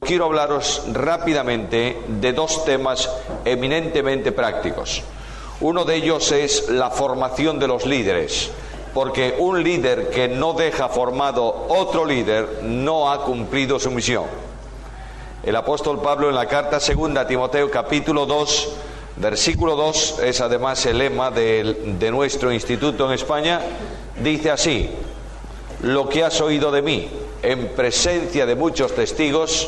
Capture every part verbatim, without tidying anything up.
quiero hablaros rápidamente de dos temas eminentemente prácticos. Uno de ellos es la formación de los líderes, porque un líder que no deja formado otro líder no ha cumplido su misión. El apóstol Pablo, en la carta segunda a Timoteo capítulo dos, versículo dos, es además el lema de, de nuestro instituto en España, dice así: lo que has oído de mí en presencia de muchos testigos,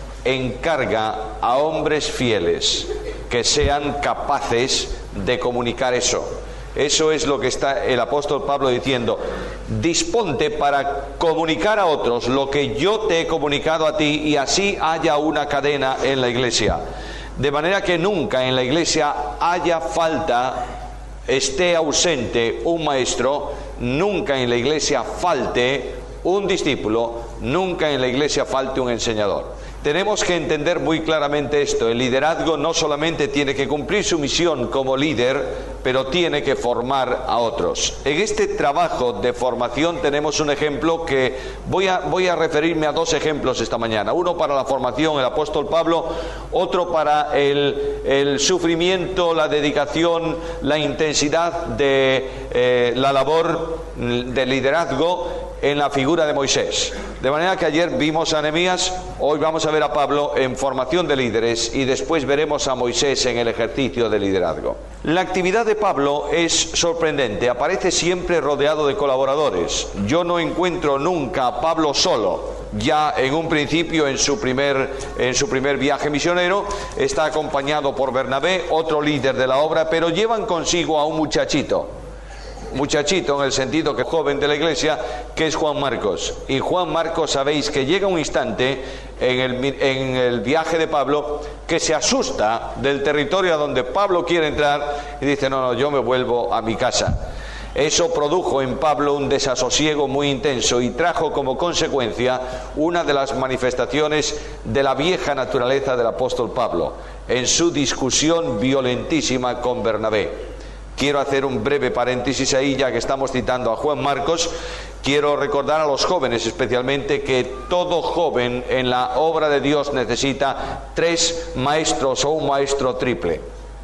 encarga a hombres fieles que sean capaces de comunicar eso. Eso es lo que está el apóstol Pablo diciendo: disponte para comunicar a otros lo que yo te he comunicado a ti, y así haya una cadena en la iglesia, de manera que nunca en la iglesia haya falta, esté ausente un maestro, nunca en la iglesia falte un discípulo, nunca en la iglesia falte un enseñador. Tenemos que entender muy claramente esto: el liderazgo no solamente tiene que cumplir su misión como líder, pero tiene que formar a otros. En este trabajo de formación tenemos un ejemplo que voy a, voy a referirme a dos ejemplos esta mañana. Uno para la formación, el apóstol Pablo; otro para el, el sufrimiento, la dedicación, la intensidad de eh, la labor de liderazgo en la figura de Moisés. De manera que ayer vimos a Nehemías, hoy vamos a ver a Pablo en formación de líderes, y después veremos a Moisés en el ejercicio de liderazgo. La actividad de Pablo es sorprendente, aparece siempre rodeado de colaboradores. Yo no encuentro nunca a Pablo solo. Ya en un principio, en su primer, en su primer viaje misionero, está acompañado por Bernabé, otro líder de la obra, pero llevan consigo a un muchachito. Muchachito en el sentido que joven de la iglesia, que es Juan Marcos. Y Juan Marcos, sabéis que llega un instante en el, en el viaje de Pablo que se asusta del territorio a donde Pablo quiere entrar y dice: no, no, yo me vuelvo a mi casa. Eso produjo en Pablo un desasosiego muy intenso y trajo como consecuencia una de las manifestaciones de la vieja naturaleza del apóstol Pablo en su discusión violentísima con Bernabé. Quiero hacer un breve paréntesis ahí, ya que estamos citando a Juan Marcos. Quiero recordar a los jóvenes especialmente que todo joven en la obra de Dios necesita tres maestros o un maestro triple.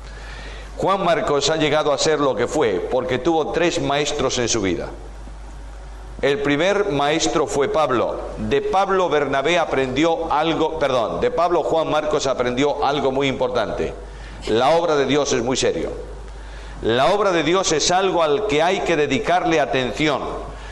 Juan Marcos ha llegado a ser lo que fue porque tuvo tres maestros en su vida. El primer maestro fue Pablo. De Pablo Bernabé aprendió algo, perdón, de Pablo Juan Marcos aprendió algo muy importante. La obra de Dios es muy serio. La obra de Dios es algo al que hay que dedicarle atención.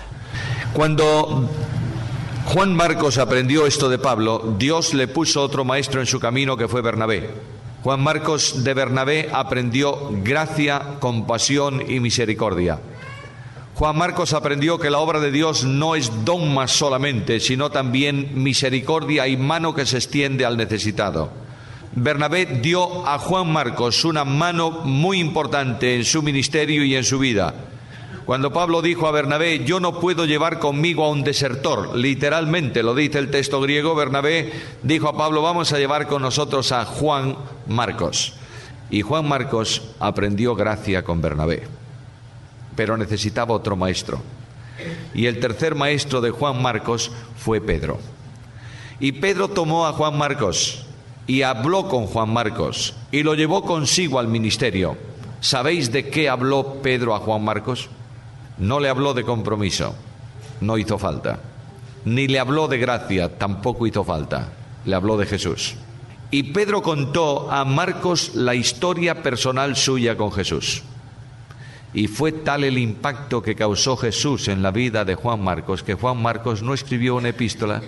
Cuando Juan Marcos aprendió esto de Pablo, Dios le puso otro maestro en su camino, que fue Bernabé. Juan Marcos de Bernabé aprendió gracia, compasión y misericordia. Juan Marcos aprendió que la obra de Dios no es dogma solamente, sino también misericordia y mano que se extiende al necesitado. Bernabé dio a Juan Marcos una mano muy importante en su ministerio y en su vida. Cuando Pablo dijo a Bernabé: yo no puedo llevar conmigo a un desertor, literalmente lo dice el texto griego, Bernabé dijo a Pablo: vamos a llevar con nosotros a Juan Marcos. Y Juan Marcos aprendió gracia con Bernabé, pero necesitaba otro maestro. Y el tercer maestro de Juan Marcos fue Pedro. Y Pedro tomó a Juan Marcos y habló con Juan Marcos y lo llevó consigo al ministerio. ¿Sabéis de qué habló Pedro a Juan Marcos? No le habló de compromiso, no hizo falta. Ni le habló de gracia, tampoco hizo falta. Le habló de Jesús. Y Pedro contó a Marcos la historia personal suya con Jesús. Y fue tal el impacto que causó Jesús en la vida de Juan Marcos, que Juan Marcos no escribió una epístola,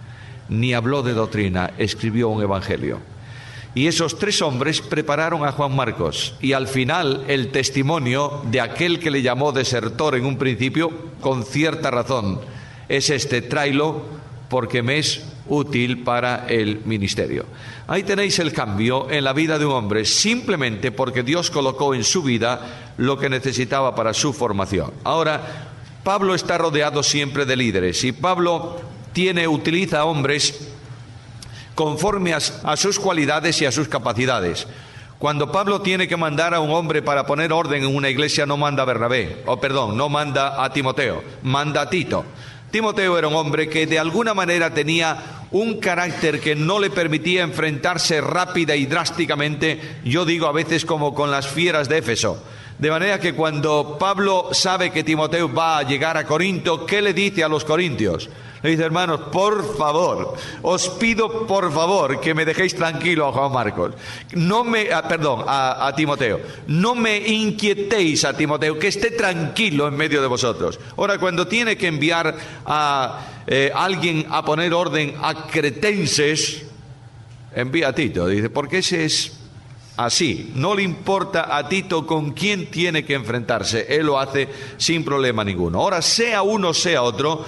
ni habló de doctrina, escribió un evangelio. Y esos tres hombres prepararon a Juan Marcos, y al final el testimonio de aquel que le llamó desertor en un principio, con cierta razón, es este: tráelo porque me es útil para el ministerio. Ahí tenéis el cambio en la vida de un hombre, simplemente porque Dios colocó en su vida lo que necesitaba para su formación. Ahora, Pablo está rodeado siempre de líderes, y Pablo tiene, utiliza a hombres conforme a, a sus cualidades y a sus capacidades. Cuando Pablo tiene que mandar a un hombre para poner orden en una iglesia, no manda a Bernabé, o perdón, no manda a Timoteo, manda a Tito. Timoteo era un hombre que de alguna manera tenía un carácter que no le permitía enfrentarse rápida y drásticamente, yo digo a veces como con las fieras de Éfeso. De manera que cuando Pablo sabe que Timoteo va a llegar a Corinto, ¿qué le dice a los corintios? Le dice: hermanos, por favor, os pido por favor que me dejéis tranquilo a Juan Marcos. No me, ah, perdón, a, a Timoteo. No me inquietéis a Timoteo, que esté tranquilo en medio de vosotros. Ahora, cuando tiene que enviar a eh, alguien a poner orden a cretenses, envía a Tito. Dice, porque ese es así. No le importa a Tito con quién tiene que enfrentarse. Él lo hace sin problema ninguno. Ahora, sea uno, sea otro,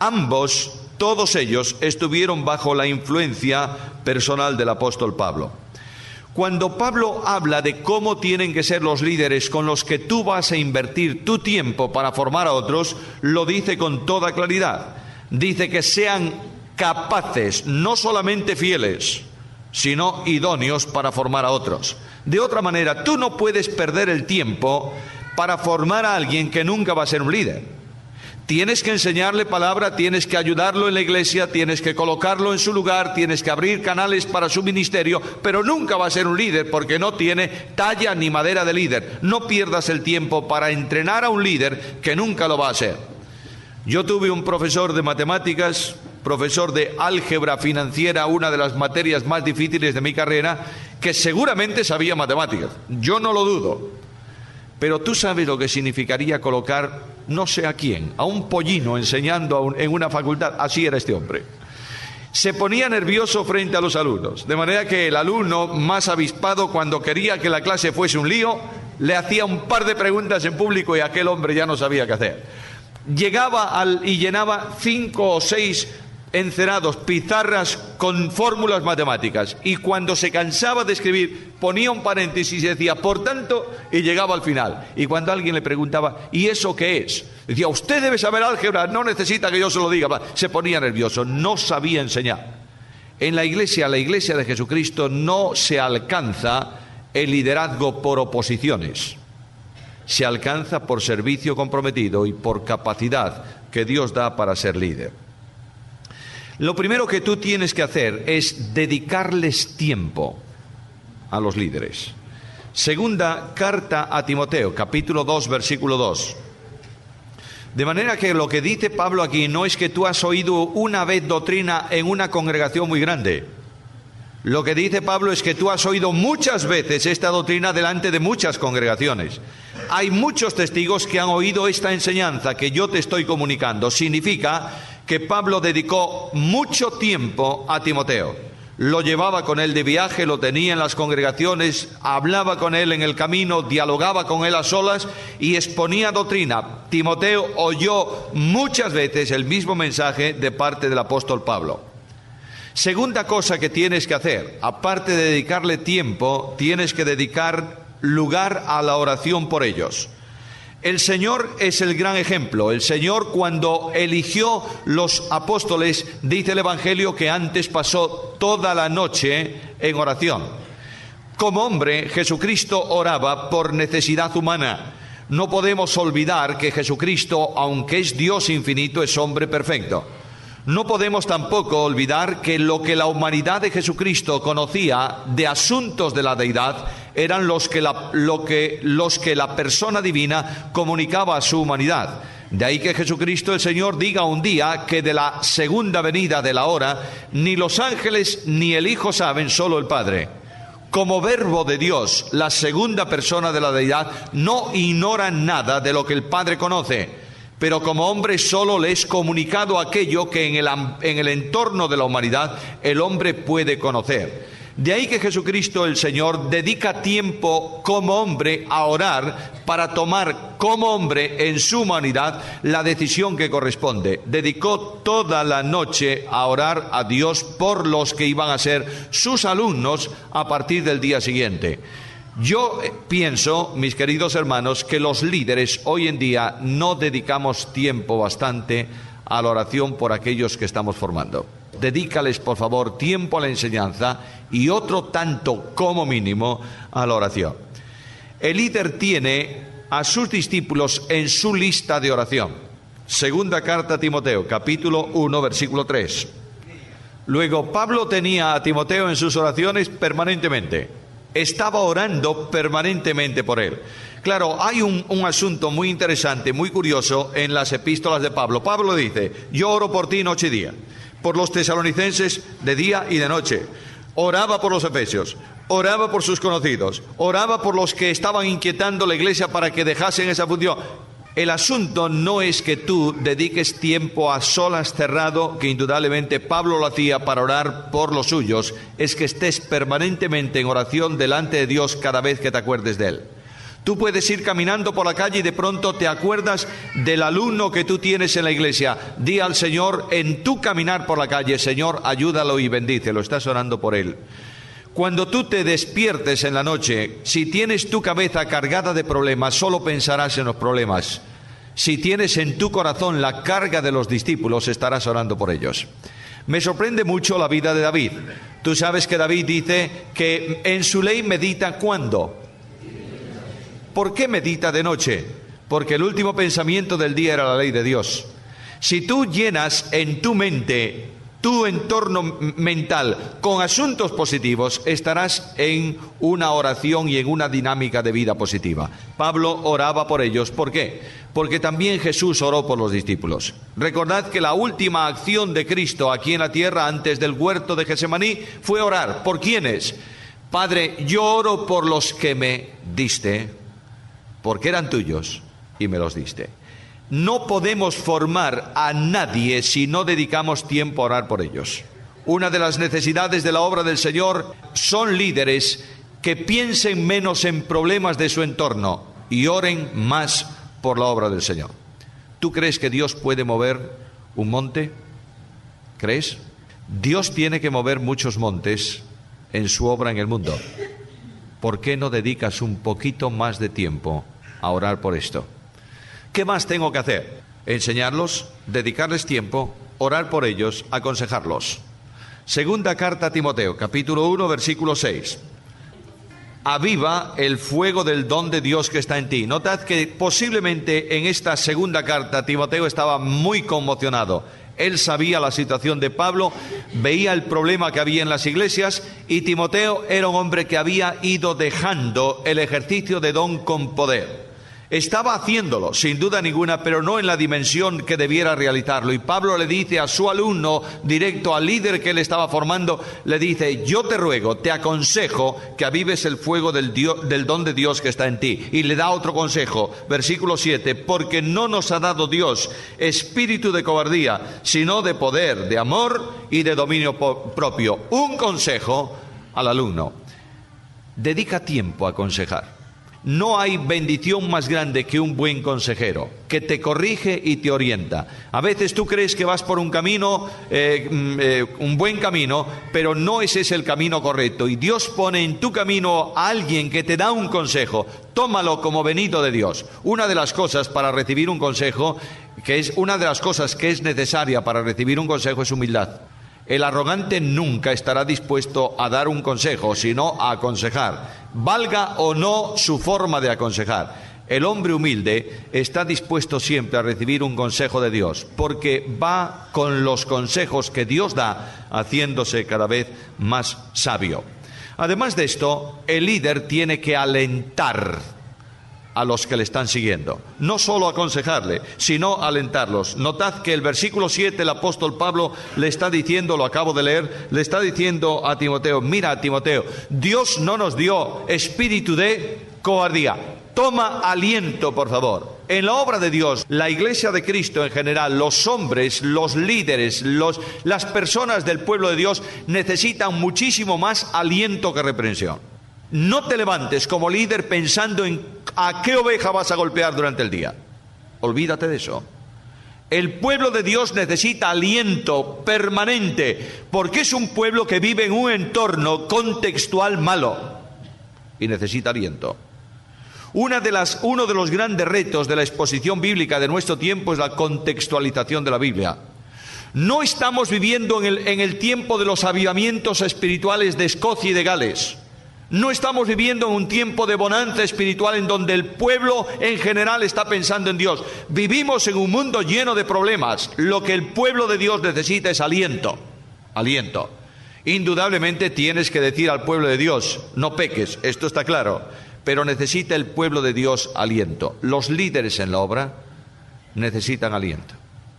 ambos, todos ellos, estuvieron bajo la influencia personal del apóstol Pablo. Cuando Pablo habla de cómo tienen que ser los líderes con los que tú vas a invertir tu tiempo para formar a otros, lo dice con toda claridad. Dice que sean capaces, no solamente fieles, sino idóneos para formar a otros. De otra manera, tú no puedes perder el tiempo para formar a alguien que nunca va a ser un líder. Tienes que enseñarle palabra, tienes que ayudarlo en la iglesia, tienes que colocarlo en su lugar, tienes que abrir canales para su ministerio, pero nunca va a ser un líder porque no tiene talla ni madera de líder. No pierdas el tiempo para entrenar a un líder que nunca lo va a ser. Yo tuve un profesor de matemáticas, profesor de álgebra financiera, una de las materias más difíciles de mi carrera, que seguramente sabía matemáticas. Yo no lo dudo. Pero tú sabes lo que significaría colocar, no sé a quién, a un pollino enseñando a un, en una facultad. Así era este hombre. Se ponía nervioso frente a los alumnos, de manera que el alumno más avispado, cuando quería que la clase fuese un lío, le hacía un par de preguntas en público y aquel hombre ya no sabía qué hacer. Llegaba al, y llenaba cinco o seis encerados, pizarras con fórmulas matemáticas, y cuando se cansaba de escribir ponía un paréntesis y decía por tanto, y llegaba al final. Y cuando alguien le preguntaba ¿y eso qué es?, decía usted debe saber álgebra, no necesita que yo se lo diga. Se ponía nervioso, no sabía enseñar. En la iglesia, la iglesia de Jesucristo, no se alcanza el liderazgo por oposiciones, se alcanza por servicio comprometido y por capacidad que Dios da para ser líder. Lo primero que tú tienes que hacer es dedicarles tiempo a los líderes. Segunda carta a Timoteo, capítulo dos, versículo dos. De manera que lo que dice Pablo aquí no es que tú has oído una vez doctrina en una congregación muy grande. Lo que dice Pablo es que tú has oído muchas veces esta doctrina delante de muchas congregaciones. Hay muchos testigos que han oído esta enseñanza que yo te estoy comunicando. Significa que Pablo dedicó mucho tiempo a Timoteo. Lo llevaba con él de viaje, lo tenía en las congregaciones, hablaba con él en el camino, dialogaba con él a solas y exponía doctrina. Timoteo oyó muchas veces el mismo mensaje de parte del apóstol Pablo. Segunda cosa que tienes que hacer, aparte de dedicarle tiempo, tienes que dedicar lugar a la oración por ellos. El Señor es el gran ejemplo. El Señor, cuando eligió los apóstoles, dice el Evangelio que antes pasó toda la noche en oración. Como hombre, Jesucristo oraba por necesidad humana. No podemos olvidar que Jesucristo, aunque es Dios infinito, es hombre perfecto. No podemos tampoco olvidar que lo que la humanidad de Jesucristo conocía de asuntos de la deidad eran los que la, lo que, los que la persona divina comunicaba a su humanidad. De ahí que Jesucristo el Señor diga un día que de la segunda venida de la hora ni los ángeles ni el Hijo saben, solo el Padre. Como verbo de Dios, la segunda persona de la deidad no ignora nada de lo que el Padre conoce. Pero como hombre solo le es comunicado aquello que en el, en el entorno de la humanidad el hombre puede conocer. De ahí que Jesucristo el Señor dedica tiempo como hombre a orar para tomar como hombre en su humanidad la decisión que corresponde. Dedicó toda la noche a orar a Dios por los que iban a ser sus alumnos a partir del día siguiente. Yo pienso, mis queridos hermanos, que los líderes hoy en día no dedicamos tiempo bastante a la oración por aquellos que estamos formando. Dedícales, por favor, tiempo a la enseñanza y otro tanto, como mínimo, a la oración. El líder tiene a sus discípulos en su lista de oración. Segunda carta a Timoteo, capítulo uno, versículo tres. Luego, Pablo tenía a Timoteo en sus oraciones permanentemente. Estaba orando permanentemente por él. Claro, hay un, un asunto muy interesante, muy curioso en las epístolas de Pablo. Pablo dice, yo oro por ti noche y día, por los tesalonicenses de día y de noche. Oraba por los efesios, oraba por sus conocidos, oraba por los que estaban inquietando la iglesia para que dejasen esa función. El asunto no es que tú dediques tiempo a solas cerrado, que indudablemente Pablo lo hacía para orar por los suyos, es que estés permanentemente en oración delante de Dios cada vez que te acuerdes de Él. Tú puedes ir caminando por la calle y de pronto te acuerdas del alumno que tú tienes en la iglesia. Di al Señor en tu caminar por la calle, Señor, ayúdalo y bendícelo. Estás orando por él. Cuando tú te despiertes en la noche, si tienes tu cabeza cargada de problemas, solo pensarás en los problemas. Si tienes en tu corazón la carga de los discípulos, estarás orando por ellos. Me sorprende mucho la vida de David. Tú sabes que David dice que en su ley medita ¿cuándo? ¿Por qué medita de noche? Porque el último pensamiento del día era la ley de Dios. Si tú llenas en tu mente, tu entorno mental con asuntos positivos, estarás en una oración y en una dinámica de vida positiva. Pablo oraba por ellos. ¿Por qué? Porque también Jesús oró por los discípulos. Recordad que la última acción de Cristo aquí en la tierra antes del huerto de Getsemaní fue orar. ¿Por quiénes? Padre, yo oro por los que me diste, porque eran tuyos y me los diste. No podemos formar a nadie si no dedicamos tiempo a orar por ellos. Una de las necesidades de la obra del Señor son líderes que piensen menos en problemas de su entorno y oren más por la obra del Señor. ¿Tú crees que Dios puede mover un monte? ¿Crees? Dios tiene que mover muchos montes en su obra en el mundo. ¿Por qué no dedicas un poquito más de tiempo a orar por esto? ¿Qué más tengo que hacer? Enseñarlos, dedicarles tiempo, orar por ellos, aconsejarlos. Segunda carta a Timoteo, capítulo uno, versículo seis. Aviva el fuego del don de Dios que está en ti. Notad que posiblemente en esta segunda carta Timoteo estaba muy conmocionado. Él sabía la situación de Pablo, veía el problema que había en las iglesias y Timoteo era un hombre que había ido dejando el ejercicio de don con poder. Estaba haciéndolo, sin duda ninguna, pero no en la dimensión que debiera realizarlo. Y Pablo le dice a su alumno, directo al líder que él estaba formando, le dice, yo te ruego, te aconsejo que avives el fuego del, Dios, del don de Dios que está en ti. Y le da otro consejo, versículo siete, porque no nos ha dado Dios espíritu de cobardía, sino de poder, de amor y de dominio propio. Un consejo al alumno. Dedica tiempo a aconsejar. No hay bendición más grande que un buen consejero, que te corrige y te orienta. A veces tú crees que vas por un camino, eh, eh, un buen camino, pero no ese es el camino correcto. Y Dios pone en tu camino a alguien que te da un consejo. Tómalo como venido de Dios. Una de las cosas para recibir un consejo, que es una de las cosas que es necesaria para recibir un consejo, es humildad. El arrogante nunca estará dispuesto a dar un consejo, sino a aconsejar, valga o no su forma de aconsejar. El hombre humilde está dispuesto siempre a recibir un consejo de Dios, porque va con los consejos que Dios da, haciéndose cada vez más sabio. Además de esto, el líder tiene que alentar a los que le están siguiendo, no solo aconsejarle, sino alentarlos. Notad que el versículo siete, el apóstol Pablo le está diciendo, lo acabo de leer, le está diciendo a Timoteo, mira Timoteo, Dios no nos dio espíritu de cobardía. Toma aliento, por favor. En la obra de Dios, la Iglesia de Cristo en general, los hombres, los líderes, los, las personas del pueblo de Dios necesitan muchísimo más aliento que reprensión. No te levantes como líder pensando en a qué oveja vas a golpear durante el día. Olvídate de eso. El pueblo de Dios necesita aliento permanente, porque es un pueblo que vive en un entorno contextual malo y necesita aliento. Una de las, uno de los grandes retos de la exposición bíblica de nuestro tiempo es la contextualización de la Biblia. No estamos viviendo en el, en el tiempo de los avivamientos espirituales de Escocia y de Gales. No estamos viviendo en un tiempo de bonanza espiritual en donde el pueblo en general está pensando en Dios. Vivimos en un mundo lleno de problemas. Lo que el pueblo de Dios necesita es aliento. aliento. Indudablemente tienes que decir al pueblo de Dios, no peques, esto está claro, pero necesita el pueblo de Dios aliento. Los líderes en la obra necesitan aliento.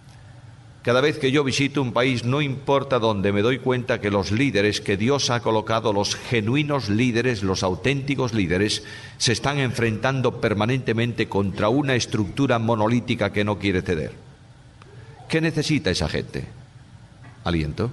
Cada vez que yo visito un país, no importa dónde, me doy cuenta que los líderes que Dios ha colocado, los genuinos líderes, los auténticos líderes, se están enfrentando permanentemente contra una estructura monolítica que no quiere ceder. ¿Qué necesita esa gente? Aliento.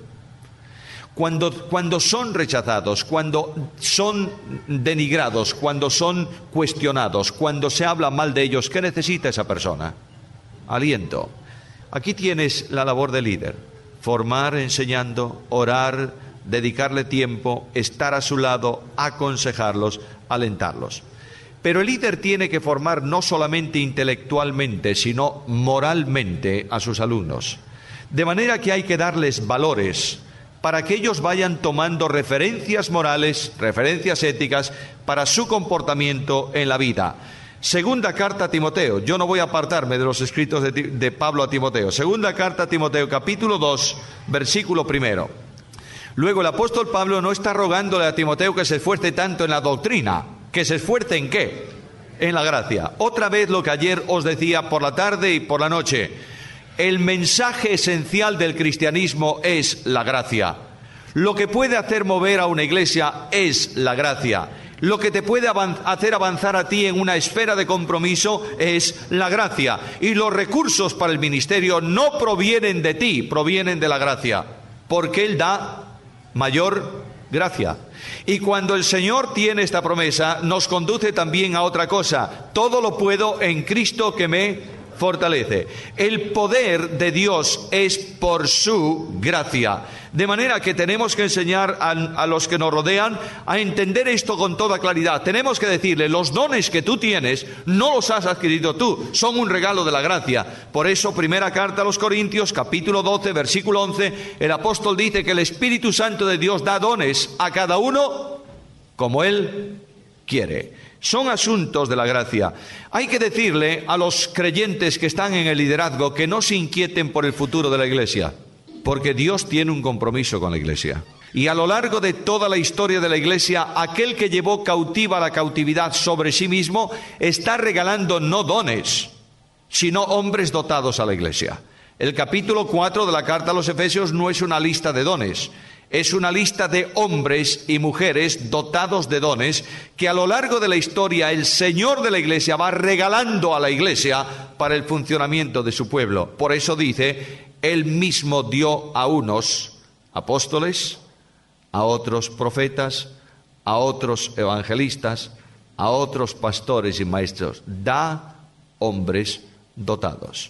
Cuando, cuando son rechazados, cuando son denigrados, cuando son cuestionados, cuando se habla mal de ellos, ¿qué necesita esa persona? Aliento. Aquí tienes la labor del líder: formar enseñando, orar, dedicarle tiempo, estar a su lado, aconsejarlos, alentarlos. Pero el líder tiene que formar no solamente intelectualmente, sino moralmente a sus alumnos. De manera que hay que darles valores para que ellos vayan tomando referencias morales, referencias éticas para su comportamiento en la vida. Segunda carta a Timoteo. Yo no voy a apartarme de los escritos de, de Pablo a Timoteo. Segunda carta a Timoteo, capítulo dos, versículo primero. Luego el apóstol Pablo no está rogándole a Timoteo que se esfuerce tanto en la doctrina. ¿Que se esfuerce en qué? En la gracia. Otra vez lo que ayer os decía por la tarde y por la noche. El mensaje esencial del cristianismo es la gracia. Lo que puede hacer mover a una iglesia es la gracia. Lo que te puede avanz- hacer avanzar a ti en una esfera de compromiso es la gracia. Y los recursos para el ministerio no provienen de ti, provienen de la gracia. Porque Él da mayor gracia. Y cuando el Señor tiene esta promesa, nos conduce también a otra cosa. Todo lo puedo en Cristo que me fortalece. El poder de Dios es por su gracia. De manera que tenemos que enseñar a, a los que nos rodean a entender esto con toda claridad. Tenemos que decirle, los dones que tú tienes no los has adquirido tú, son un regalo de la gracia. Por eso, primera carta a los Corintios, capítulo doce, versículo once, el apóstol dice que el Espíritu Santo de Dios da dones a cada uno como Él quiere. Son asuntos de la gracia. Hay que decirle a los creyentes que están en el liderazgo que no se inquieten por el futuro de la iglesia, porque Dios tiene un compromiso con la iglesia. Y a lo largo de toda la historia de la iglesia, aquel que llevó cautiva la cautividad sobre sí mismo está regalando no dones, sino hombres dotados a la iglesia. El capítulo cuatro de la carta a los Efesios no es una lista de dones. Es una lista de hombres y mujeres dotados de dones que a lo largo de la historia el Señor de la Iglesia va regalando a la Iglesia para el funcionamiento de su pueblo. Por eso dice, Él mismo dio a unos apóstoles, a otros profetas, a otros evangelistas, a otros pastores y maestros. Da hombres dotados.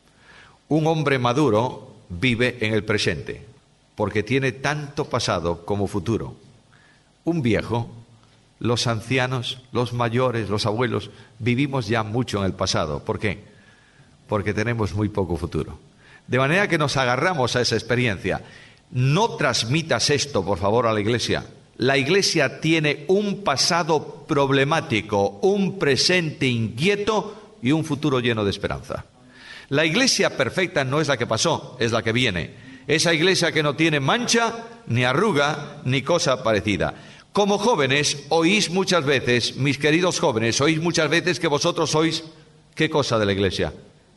Un hombre maduro vive en el presente, porque tiene tanto pasado como futuro. Un viejo, los ancianos, los mayores, los abuelos, vivimos ya mucho en el pasado. ¿Por qué? Porque tenemos muy poco futuro. De manera que nos agarramos a esa experiencia. No transmitas esto, por favor, a la iglesia. La iglesia tiene un pasado problemático, un presente inquieto y un futuro lleno de esperanza. La iglesia perfecta no es la que pasó, es la que viene. Esa iglesia que no tiene mancha, ni arruga, ni cosa parecida. Como jóvenes, oís muchas veces, mis queridos jóvenes, oís muchas veces que vosotros sois, ¿qué cosa de la iglesia?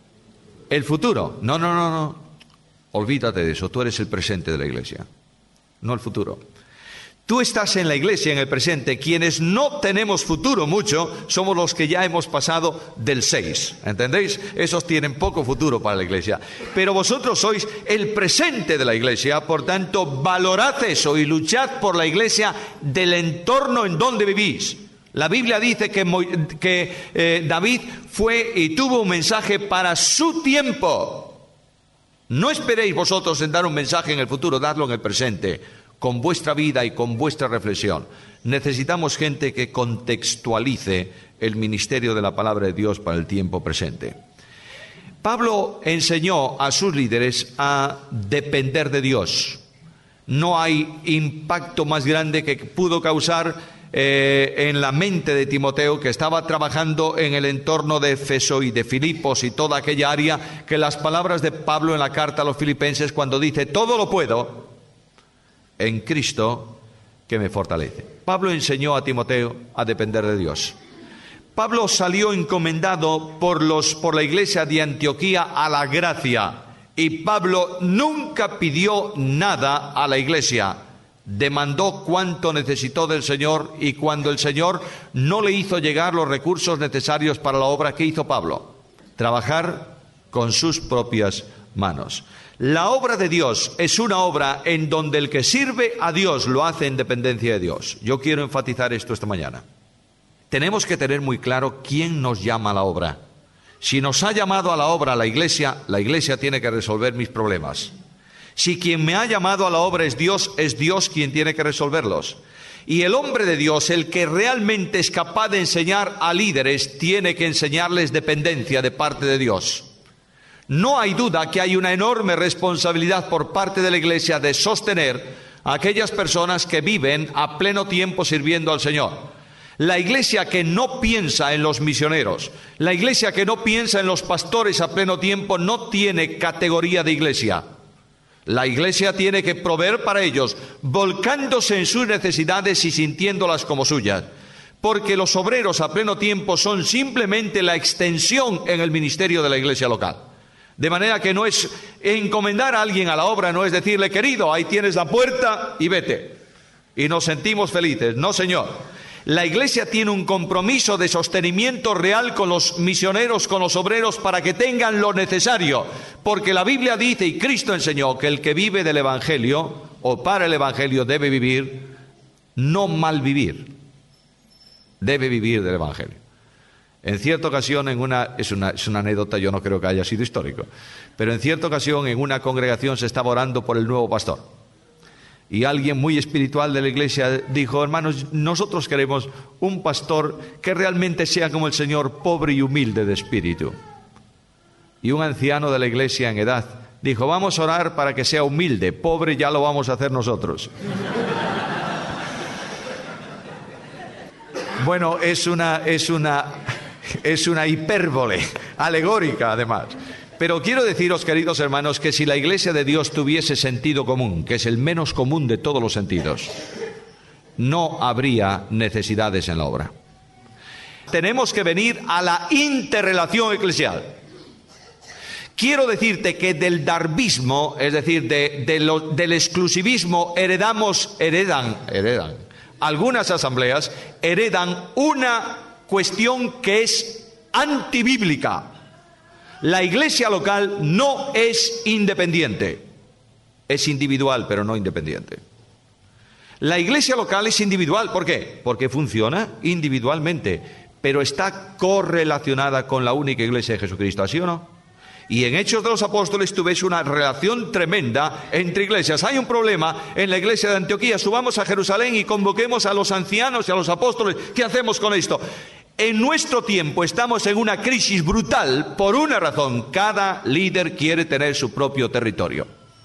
El futuro. No, no, no, no. Olvídate de eso, tú eres el presente de la iglesia, no el futuro. Tú estás en la iglesia, en el presente. Quienes no tenemos futuro mucho, somos los que ya hemos pasado del seis. ¿Entendéis? Esos tienen poco futuro para la iglesia. Pero vosotros sois el presente de la iglesia, por tanto, valorad eso y luchad por la iglesia del entorno en donde vivís. La Biblia dice que, que eh, David fue y tuvo un mensaje para su tiempo. No esperéis vosotros en dar un mensaje en el futuro, dadlo en el presente, con vuestra vida y con vuestra reflexión. Necesitamos gente que contextualice el ministerio de la palabra de Dios para el tiempo presente. Pablo enseñó a sus líderes a depender de Dios. No hay impacto más grande que pudo causar eh, en la mente de Timoteo, que estaba trabajando en el entorno de Éfeso y de Filipos y toda aquella área, que las palabras de Pablo en la carta a los Filipenses, cuando dice, todo lo puedo en Cristo que me fortalece. Pablo enseñó a Timoteo a depender de Dios. Pablo salió encomendado por, los, por la iglesia de Antioquía a la gracia, y Pablo nunca pidió nada a la iglesia. Demandó cuanto necesitó del Señor, y cuando el Señor no le hizo llegar los recursos necesarios para la obra, ¿qué hizo Pablo? Trabajar con sus propias manos. La obra de Dios es una obra en donde el que sirve a Dios lo hace en dependencia de Dios. Yo quiero enfatizar esto esta mañana. Tenemos que tener muy claro quién nos llama a la obra. Si nos ha llamado a la obra la iglesia, la iglesia tiene que resolver mis problemas. Si quien me ha llamado a la obra es Dios, es Dios quien tiene que resolverlos. Y el hombre de Dios, el que realmente es capaz de enseñar a líderes, tiene que enseñarles dependencia de parte de Dios. No hay duda que hay una enorme responsabilidad por parte de la iglesia de sostener a aquellas personas que viven a pleno tiempo sirviendo al Señor. La iglesia que no piensa en los misioneros, la iglesia que no piensa en los pastores a pleno tiempo, no tiene categoría de iglesia. La iglesia tiene que proveer para ellos, volcándose en sus necesidades y sintiéndolas como suyas. Porque los obreros a pleno tiempo son simplemente la extensión en el ministerio de la iglesia local. De manera que no es encomendar a alguien a la obra, no es decirle, querido, ahí tienes la puerta y vete. Y nos sentimos felices. No, señor. La iglesia tiene un compromiso de sostenimiento real con los misioneros, con los obreros, para que tengan lo necesario. Porque la Biblia dice, y Cristo enseñó, que el que vive del Evangelio, o para el Evangelio, debe vivir, no mal vivir. Debe vivir del Evangelio. En cierta ocasión, en una, es una, es una anécdota, yo no creo que haya sido histórico, pero en cierta ocasión en una congregación se estaba orando por el nuevo pastor. Y alguien muy espiritual de la iglesia dijo, hermanos, nosotros queremos un pastor que realmente sea como el Señor, pobre y humilde de espíritu. Y un anciano de la iglesia en edad dijo, vamos a orar para que sea humilde, pobre ya lo vamos a hacer nosotros. Bueno, es una, es una, es una hipérbole, alegórica además. Pero quiero deciros, queridos hermanos, que si la iglesia de Dios tuviese sentido común, que es el menos común de todos los sentidos, no habría necesidades en la obra. Tenemos que venir a la interrelación eclesial. Quiero decirte que del darvismo, es decir, de, de lo, del exclusivismo, heredamos, heredan, heredan, algunas asambleas heredan una cuestión que es antibíblica. La iglesia local no es independiente, es individual, pero no independiente. La iglesia local es individual, ¿por qué? Porque funciona individualmente, pero está correlacionada con la única iglesia de Jesucristo, ¿así o no? Y en Hechos de los Apóstoles tú ves una relación tremenda entre iglesias. Hay un problema en la iglesia de Antioquía, subamos a Jerusalén y convoquemos a los ancianos y a los apóstoles. ¿Qué hacemos con esto? En nuestro tiempo estamos en una crisis brutal por una razón. Cada líder quiere tener su propio territorio.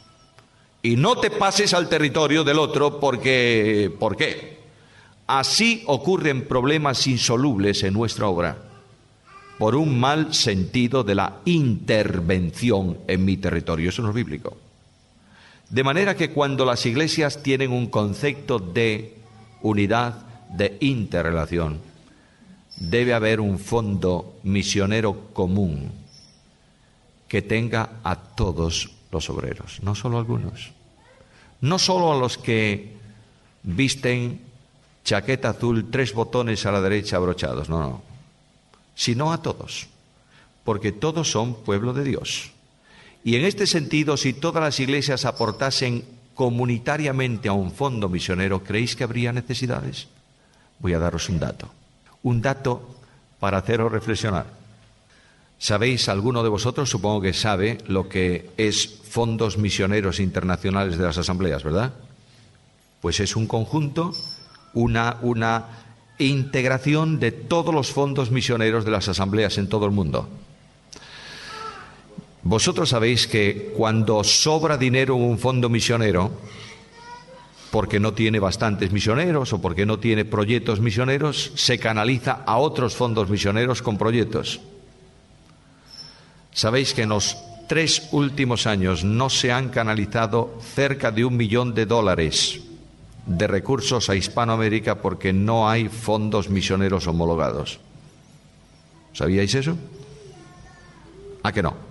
Y no te pases al territorio del otro porque... ¿Por qué? Así ocurren problemas insolubles en nuestra obra. Por un mal sentido de la intervención en mi territorio. Eso no es bíblico. De manera que cuando las iglesias tienen un concepto de unidad, de interrelación, debe haber un fondo misionero común que tenga a todos los obreros, no solo a algunos, no solo a los que visten chaqueta azul, tres botones a la derecha abrochados, no, no, sino a todos, porque todos son pueblo de Dios. Y en este sentido, si todas las iglesias aportasen comunitariamente a un fondo misionero, ¿creéis que habría necesidades? Voy a daros un dato. Un dato para haceros reflexionar. ¿Sabéis, alguno de vosotros supongo que sabe lo que es fondos misioneros internacionales de las asambleas, verdad? Pues es un conjunto, una, una integración de todos los fondos misioneros de las asambleas en todo el mundo. Vosotros sabéis que cuando sobra dinero en un fondo misionero, porque no tiene bastantes misioneros o porque no tiene proyectos misioneros, se canaliza a otros fondos misioneros con proyectos. Sabéis que en los tres últimos años no se han canalizado cerca de un millón de dólares de recursos a Hispanoamérica porque no hay fondos misioneros homologados. ¿Sabíais eso? ¿A que no?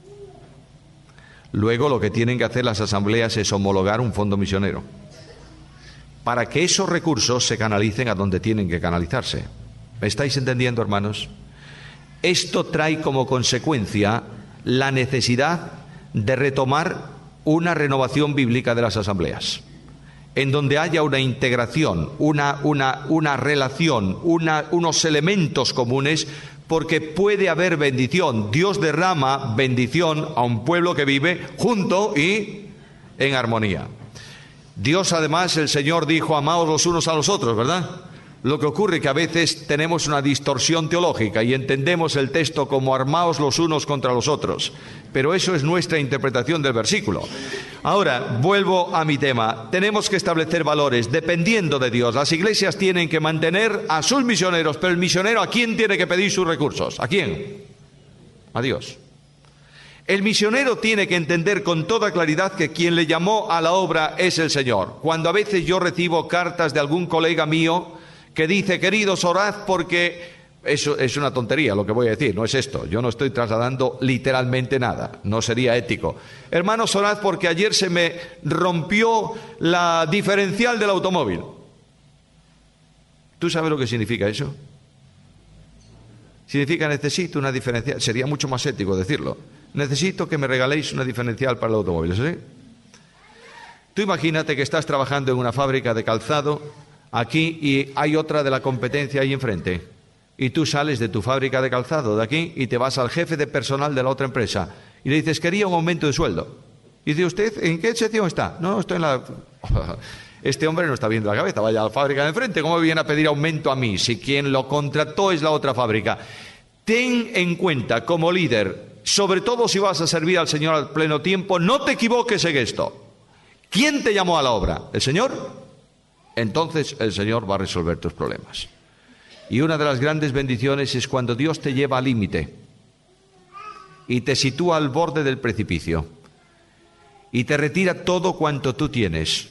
Luego lo que tienen que hacer las asambleas es homologar un fondo misionero para que esos recursos se canalicen a donde tienen que canalizarse. ¿Me estáis entendiendo, hermanos? Esto trae como consecuencia la necesidad de retomar una renovación bíblica de las asambleas, en donde haya una integración, una, una, una relación, una, unos elementos comunes, porque puede haber bendición. Dios derrama bendición a un pueblo que vive junto y en armonía. Dios, además, el Señor dijo, amaos los unos a los otros, ¿verdad? Lo que ocurre es que a veces tenemos una distorsión teológica y entendemos el texto como armaos los unos contra los otros. Pero eso es nuestra interpretación del versículo. Ahora, vuelvo a mi tema. Tenemos que establecer valores dependiendo de Dios. Las iglesias tienen que mantener a sus misioneros, pero el misionero, ¿a quién tiene que pedir sus recursos? ¿A quién? A Dios. El misionero tiene que entender con toda claridad que quien le llamó a la obra es el Señor. Cuando a veces yo recibo cartas de algún colega mío que dice, queridos, orad porque... Eso es una tontería lo que voy a decir, no es esto. Yo no estoy trasladando literalmente nada, no sería ético. Hermanos, orad porque ayer se me rompió la diferencial del automóvil. ¿Tú sabes lo que significa eso? Significa necesito una diferencial, sería mucho más ético decirlo. Necesito que me regaléis una diferencial para el automóvil, ¿sí? Tú imagínate que estás trabajando en una fábrica de calzado aquí y hay otra de la competencia ahí enfrente. Y tú sales de tu fábrica de calzado de aquí y te vas al jefe de personal de la otra empresa y le dices, quería un aumento de sueldo. Y dice, ¿usted en qué sección está? No, estoy en la... Este hombre no está viendo la cabeza, vaya a la fábrica de enfrente, ¿cómo me viene a pedir aumento a mí si quien lo contrató es la otra fábrica? Ten en cuenta como líder, sobre todo si vas a servir al Señor al pleno tiempo, no te equivoques en esto. ¿Quién te llamó a la obra? ¿El Señor? Entonces el Señor va a resolver tus problemas. Y una de las grandes bendiciones es cuando Dios te lleva al límite y te sitúa al borde del precipicio y te retira todo cuanto tú tienes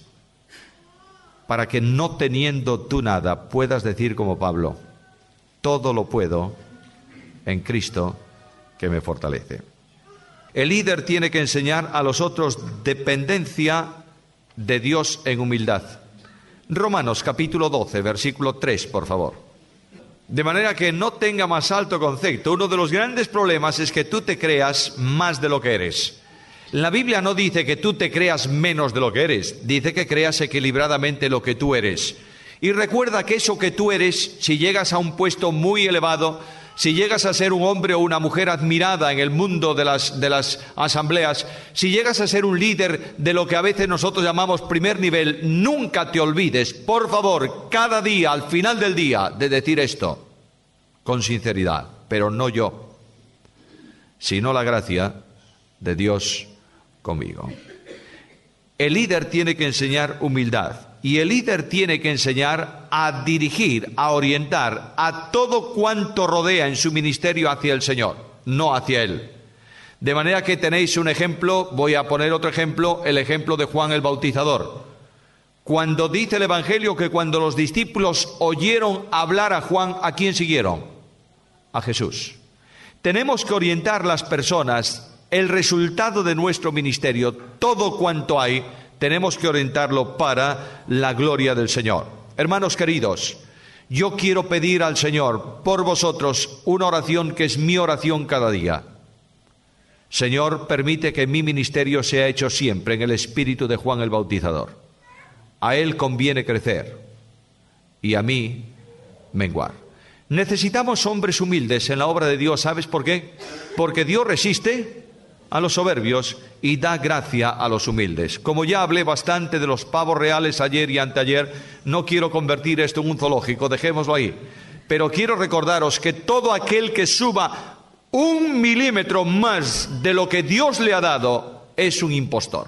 para que no teniendo tú nada puedas decir como Pablo, todo lo puedo en Cristo que me fortalece. El líder tiene que enseñar a los otros dependencia de Dios en humildad. Romanos capítulo doce, versículo tres, por favor. De manera que no tenga más alto concepto. Uno de los grandes problemas es que tú te creas más de lo que eres. La Biblia no dice que tú te creas menos de lo que eres, dice que creas equilibradamente lo que tú eres. Y recuerda que eso que tú eres, si llegas a un puesto muy elevado, si llegas a ser un hombre o una mujer admirada en el mundo de las, de las asambleas, si llegas a ser un líder de lo que a veces nosotros llamamos primer nivel, nunca te olvides, por favor, cada día, al final del día, de decir esto, con sinceridad, pero no yo, sino la gracia de Dios conmigo. El líder tiene que enseñar humildad. Y el líder tiene que enseñar a dirigir, a orientar a todo cuanto rodea en su ministerio hacia el Señor, no hacia Él. De manera que tenéis un ejemplo, voy a poner otro ejemplo, el ejemplo de Juan el Bautizador. Cuando dice el Evangelio que cuando los discípulos oyeron hablar a Juan, ¿a quién siguieron? A Jesús. Tenemos que orientar las personas, el resultado de nuestro ministerio, todo cuanto hay, tenemos que orientarlo para la gloria del Señor. Hermanos queridos, yo quiero pedir al Señor por vosotros una oración que es mi oración cada día. Señor, permite que mi ministerio sea hecho siempre en el espíritu de Juan el Bautizador. A Él conviene crecer y a mí menguar. Necesitamos hombres humildes en la obra de Dios. ¿Sabes por qué? Porque Dios resiste a los soberbios y da gracia a los humildes. Como ya hablé bastante de los pavos reales ayer y anteayer, no quiero convertir esto en un zoológico, dejémoslo ahí. Pero quiero recordaros que todo aquel que suba un milímetro más de lo que Dios le ha dado es un impostor.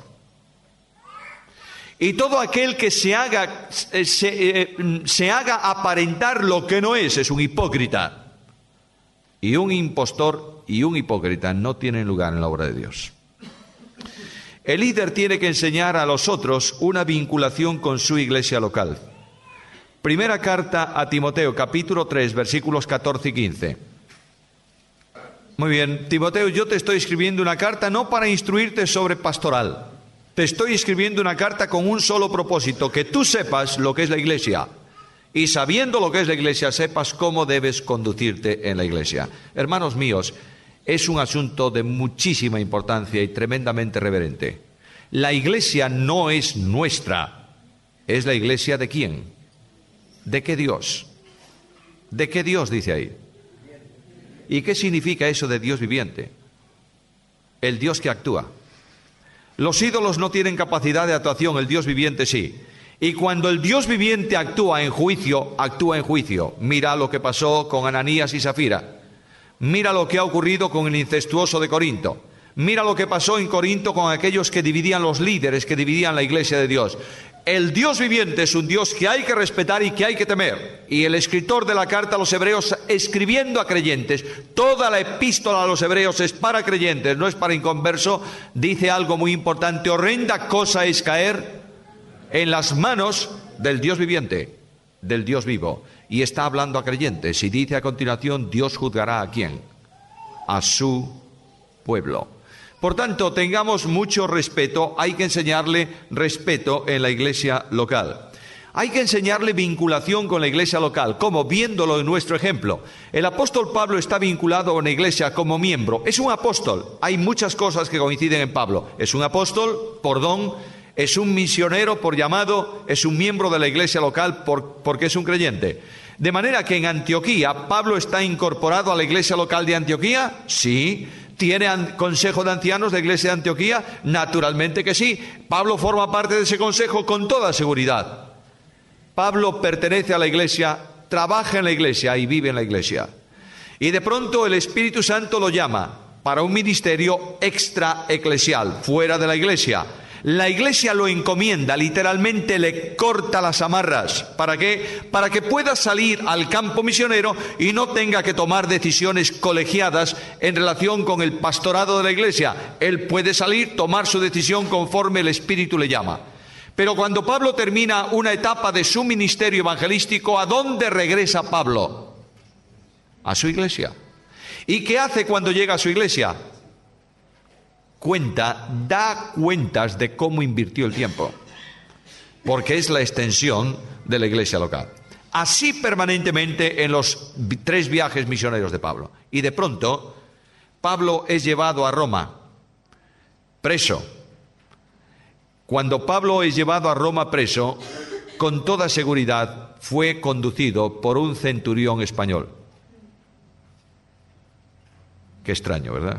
Y todo aquel que se haga, se, eh, se haga aparentar lo que no es, es un hipócrita. Y un impostor y un hipócrita no tienen lugar en la obra de Dios. El líder tiene que enseñar a los otros una vinculación con su iglesia local. Primera carta a Timoteo, capítulo tres, versículos catorce y quince. Muy bien, Timoteo, yo te estoy escribiendo una carta no para instruirte sobre pastoral. Te estoy escribiendo una carta con un solo propósito, que tú sepas lo que es la iglesia. Y sabiendo lo que es la iglesia, sepas cómo debes conducirte en la iglesia. Hermanos míos, es un asunto de muchísima importancia y tremendamente reverente. La iglesia no es nuestra. ¿Es la iglesia de quién? ¿De qué Dios? ¿De qué Dios dice ahí? ¿Y qué significa eso de Dios viviente? El Dios que actúa. Los ídolos no tienen capacidad de actuación, el Dios viviente sí. Y cuando el Dios viviente actúa en juicio, actúa en juicio. Mira lo que pasó con Ananías y Zafira. Mira lo que ha ocurrido con el incestuoso de Corinto. Mira lo que pasó en Corinto con aquellos que dividían los líderes, que dividían la iglesia de Dios. El Dios viviente es un Dios que hay que respetar y que hay que temer. Y el escritor de la carta a los hebreos, escribiendo a creyentes, toda la epístola a los hebreos es para creyentes, no es para inconverso, dice algo muy importante: horrenda cosa es caer en las manos del Dios viviente, del Dios vivo. Y está hablando a creyentes y dice a continuación: Dios juzgará ¿a quién? A su pueblo. Por tanto, tengamos mucho respeto, hay que enseñarle respeto en la iglesia local. Hay que enseñarle vinculación con la iglesia local, como viéndolo en nuestro ejemplo. El apóstol Pablo está vinculado a una iglesia como miembro. Es un apóstol. Hay muchas cosas que coinciden en Pablo. Es un apóstol por don, es un misionero por llamado, es un miembro de la iglesia local por, porque es un creyente. De manera que en Antioquía, ¿Pablo está incorporado a la iglesia local de Antioquía? Sí. ¿Tiene consejo de ancianos de la iglesia de Antioquía? Naturalmente que sí. Pablo forma parte de ese consejo con toda seguridad. Pablo pertenece a la iglesia, trabaja en la iglesia y vive en la iglesia. Y de pronto el Espíritu Santo lo llama para un ministerio extraeclesial, fuera de la iglesia. La iglesia lo encomienda, literalmente le corta las amarras. ¿Para qué? Para que pueda salir al campo misionero y no tenga que tomar decisiones colegiadas en relación con el pastorado de la iglesia. Él puede salir, tomar su decisión conforme el Espíritu le llama. Pero cuando Pablo termina una etapa de su ministerio evangelístico, ¿a dónde regresa Pablo? A su iglesia. ¿Y qué hace cuando llega a su iglesia? Cuenta, da cuentas de cómo invirtió el tiempo, porque es la extensión de la iglesia local. Así permanentemente en los tres viajes misioneros de Pablo. Y de pronto, Pablo es llevado a Roma, preso. Cuando Pablo es llevado a Roma preso, con toda seguridad fue conducido por un centurión español. Qué extraño, ¿verdad?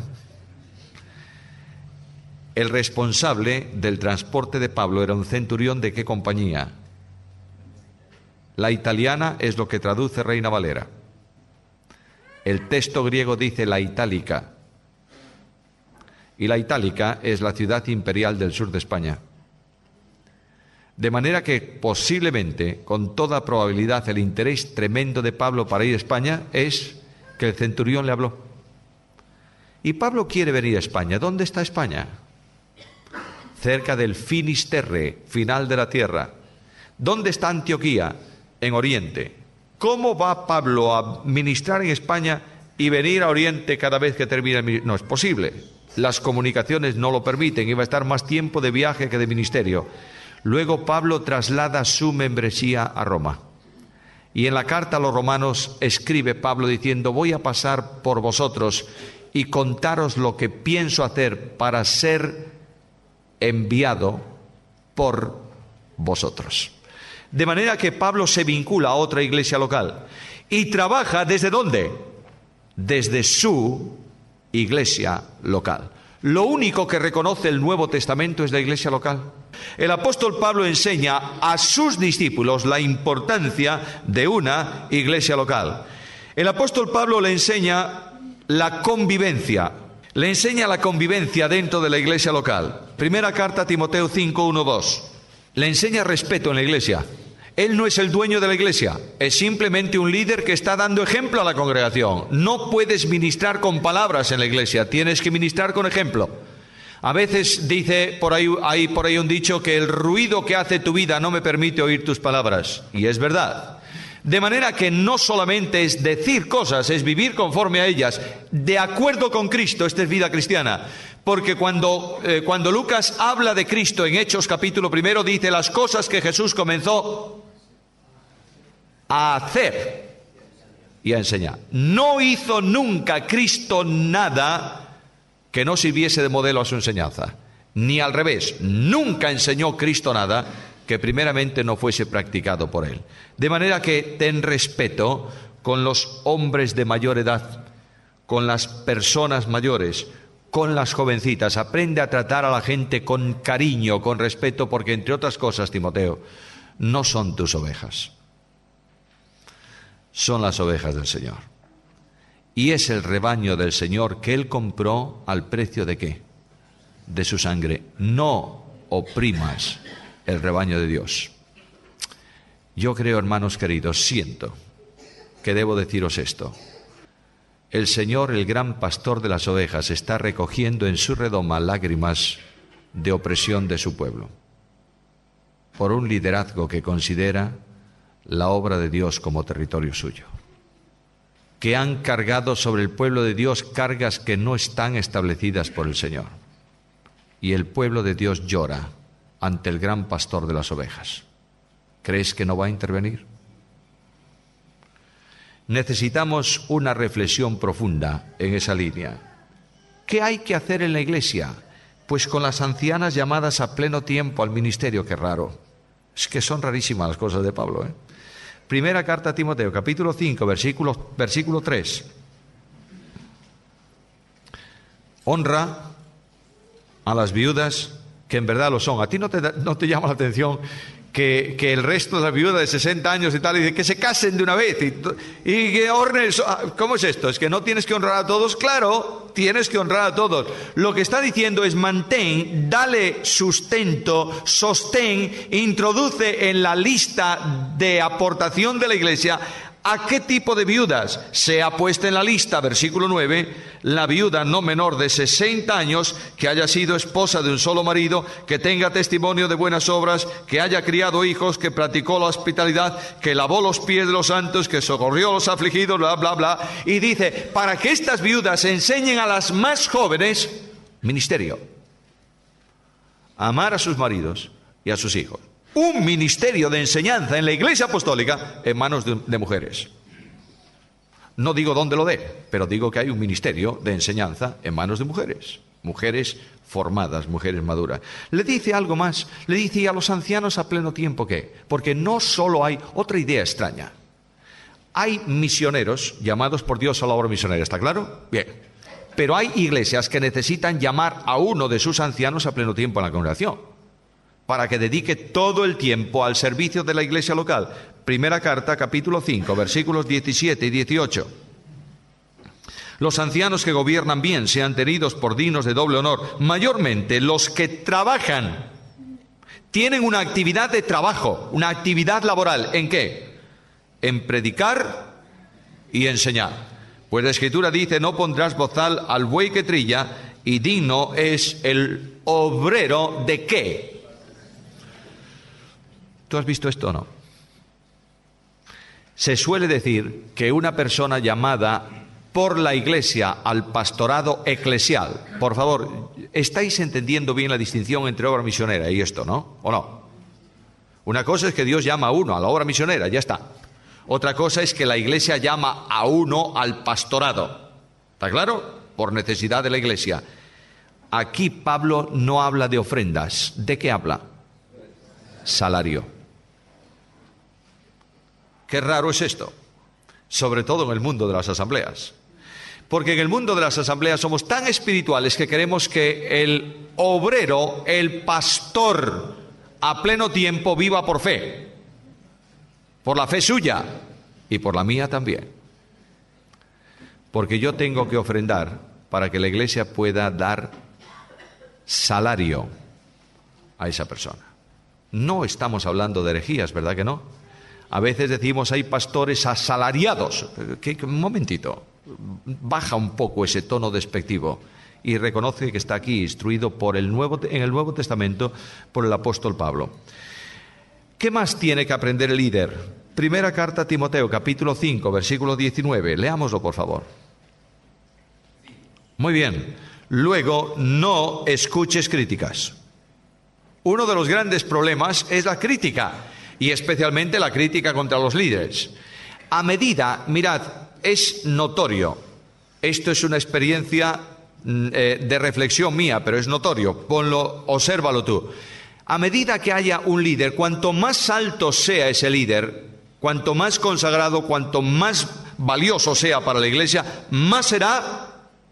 El responsable del transporte de Pablo era un centurión ¿de qué compañía? La italiana es lo que traduce Reina Valera. El texto griego dice la itálica. Y la itálica es la ciudad imperial del sur de España. De manera que posiblemente, con toda probabilidad, el interés tremendo de Pablo para ir a España es que el centurión le habló. Y Pablo quiere venir a España. ¿Dónde está España? Cerca del Finisterre, final de la tierra. ¿Dónde está Antioquía? En Oriente. ¿Cómo va Pablo a ministrar en España y venir a Oriente cada vez que termina el ministerio? No es posible. Las comunicaciones no lo permiten. Iba a estar más tiempo de viaje que de ministerio. Luego Pablo traslada su membresía a Roma. Y en la carta a los romanos escribe Pablo diciendo: voy a pasar por vosotros y contaros lo que pienso hacer para ser enviado por vosotros. De manera que Pablo se vincula a otra iglesia local y trabaja ¿desde dónde? Desde su iglesia local. Lo único que reconoce el Nuevo Testamento es la iglesia local. El apóstol Pablo enseña a sus discípulos la importancia de una iglesia local. El apóstol Pablo le enseña la convivencia. Le enseña la convivencia dentro de la iglesia local. Primera carta a Timoteo cinco, uno, dos. Le enseña respeto en la iglesia. Él no es el dueño de la iglesia, es simplemente un líder que está dando ejemplo a la congregación. No puedes ministrar con palabras en la iglesia, tienes que ministrar con ejemplo. A veces dice por ahí, hay por ahí un dicho que el ruido que hace tu vida no me permite oír tus palabras, y es verdad. De manera que no solamente es decir cosas, es vivir conforme a ellas, de acuerdo con Cristo. Esta es vida cristiana. Porque cuando, eh, cuando Lucas habla de Cristo en Hechos capítulo primero, dice las cosas que Jesús comenzó a hacer y a enseñar. No hizo nunca Cristo nada que no sirviese de modelo a su enseñanza. Ni al revés, nunca enseñó Cristo nada que primeramente no fuese practicado por Él. De manera que ten respeto con los hombres de mayor edad, con las personas mayores, con las jovencitas. Aprende a tratar a la gente con cariño, con respeto, porque entre otras cosas, Timoteo, no son tus ovejas. Son las ovejas del Señor. Y es el rebaño del Señor que Él compró al precio de ¿qué? De su sangre. No oprimas el rebaño de Dios. Yo creo, hermanos queridos, siento que debo deciros esto. El Señor, el gran pastor de las ovejas, está recogiendo en su redoma lágrimas de opresión de su pueblo, por un liderazgo que considera la obra de Dios como territorio suyo, que han cargado sobre el pueblo de Dios cargas que no están establecidas por el Señor. Y el pueblo de Dios llora ante el gran pastor de las ovejas. ¿Crees que no va a intervenir? Necesitamos una reflexión profunda en esa línea. ¿Qué hay que hacer en la iglesia? Pues con las ancianas llamadas a pleno tiempo al ministerio. Qué raro. Es que son rarísimas las cosas de Pablo, ¿eh? Primera carta a Timoteo, capítulo cinco, versículo, versículo tres. Honra a las viudas, que en verdad lo son. ¿A ti no te, no te llama la atención que, que el resto de las viudas de sesenta años y tal, dice que se casen de una vez y, y que honren? ¿Cómo es esto? ¿Es que no tienes que honrar a todos? Claro, tienes que honrar a todos. Lo que está diciendo es mantén, dale sustento, sostén, introduce en la lista de aportación de la iglesia ¿a qué tipo de viudas? Sea puesta en la lista, versículo nueve, la viuda no menor de sesenta años, que haya sido esposa de un solo marido, que tenga testimonio de buenas obras, que haya criado hijos, que practicó la hospitalidad, que lavó los pies de los santos, que socorrió a los afligidos, bla, bla, bla. Y dice, para que estas viudas enseñen a las más jóvenes ministerio. Amar a sus maridos y a sus hijos. Un ministerio de enseñanza en la Iglesia Apostólica en manos de, de mujeres. No digo dónde lo dé, pero digo que hay un ministerio de enseñanza en manos de mujeres. Mujeres formadas, mujeres maduras. Le dice algo más, le dice, ¿y a los ancianos a pleno tiempo qué? Porque no solo hay otra idea extraña. Hay misioneros llamados por Dios a la obra misionera, ¿está claro? Bien. Pero hay iglesias que necesitan llamar a uno de sus ancianos a pleno tiempo en la congregación, para que dedique todo el tiempo al servicio de la iglesia local. Primera carta, capítulo cinco, versículos diecisiete y dieciocho. Los ancianos que gobiernan bien sean tenidos por dignos de doble honor, mayormente los que trabajan. Tienen una actividad de trabajo, una actividad laboral. ¿En qué? En predicar y enseñar. Pues la Escritura dice, no pondrás bozal al buey que trilla, y digno es el obrero de qué. ¿Tú has visto esto o no? Se suele decir que una persona llamada por la Iglesia al pastorado eclesial, por favor, ¿estáis entendiendo bien la distinción entre obra misionera y esto, no? ¿O no? Una cosa es que Dios llama a uno a la obra misionera, ya está. Otra cosa es que la Iglesia llama a uno al pastorado. ¿Está claro? Por necesidad de la Iglesia. Aquí Pablo no habla de ofrendas. ¿De qué habla? Salario. Qué raro es esto, sobre todo en el mundo de las asambleas. Porque en el mundo de las asambleas somos tan espirituales que queremos que el obrero, el pastor, a pleno tiempo viva por fe. Por la fe suya y por la mía también. Porque yo tengo que ofrendar para que la iglesia pueda dar salario a esa persona. No estamos hablando de herejías, ¿verdad que no? A veces decimos hay pastores asalariados. ¿Qué, qué, un momentito, baja un poco ese tono despectivo y reconoce que está aquí instruido por el Nuevo, en el Nuevo Testamento por el apóstol Pablo. ¿Qué más tiene que aprender el líder? Primera carta a Timoteo, capítulo cinco, versículo diecinueve. Leámoslo, por favor. Muy bien. Luego, no escuches críticas. Uno de los grandes problemas es la crítica, y especialmente la crítica contra los líderes. A medida, mirad, es notorio, esto es una experiencia eh, de reflexión mía, pero es notorio, ponlo, obsérvalo tú. A medida que haya un líder, cuanto más alto sea ese líder, cuanto más consagrado, cuanto más valioso sea para la iglesia, más será,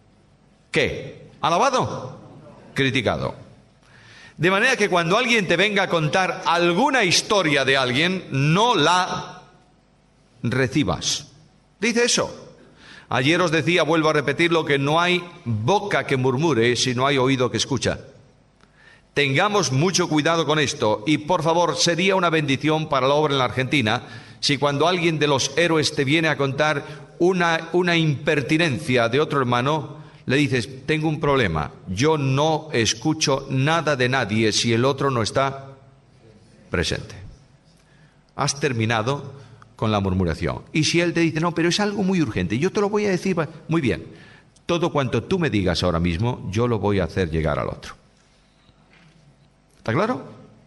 ¿qué? ¿Alabado? Criticado. De manera que cuando alguien te venga a contar alguna historia de alguien, no la recibas. Dice eso. Ayer os decía, vuelvo a repetirlo, que no hay boca que murmure si no hay oído que escucha. Tengamos mucho cuidado con esto y, por favor, sería una bendición para la obra en la Argentina si cuando alguien de los héroes te viene a contar una, una impertinencia de otro hermano, le dices, tengo un problema, yo no escucho nada de nadie si el otro no está presente. Has terminado con la murmuración. Y si él te dice, no, pero es algo muy urgente, yo te lo voy a decir, muy bien, todo cuanto tú me digas ahora mismo, yo lo voy a hacer llegar al otro. ¿Está claro?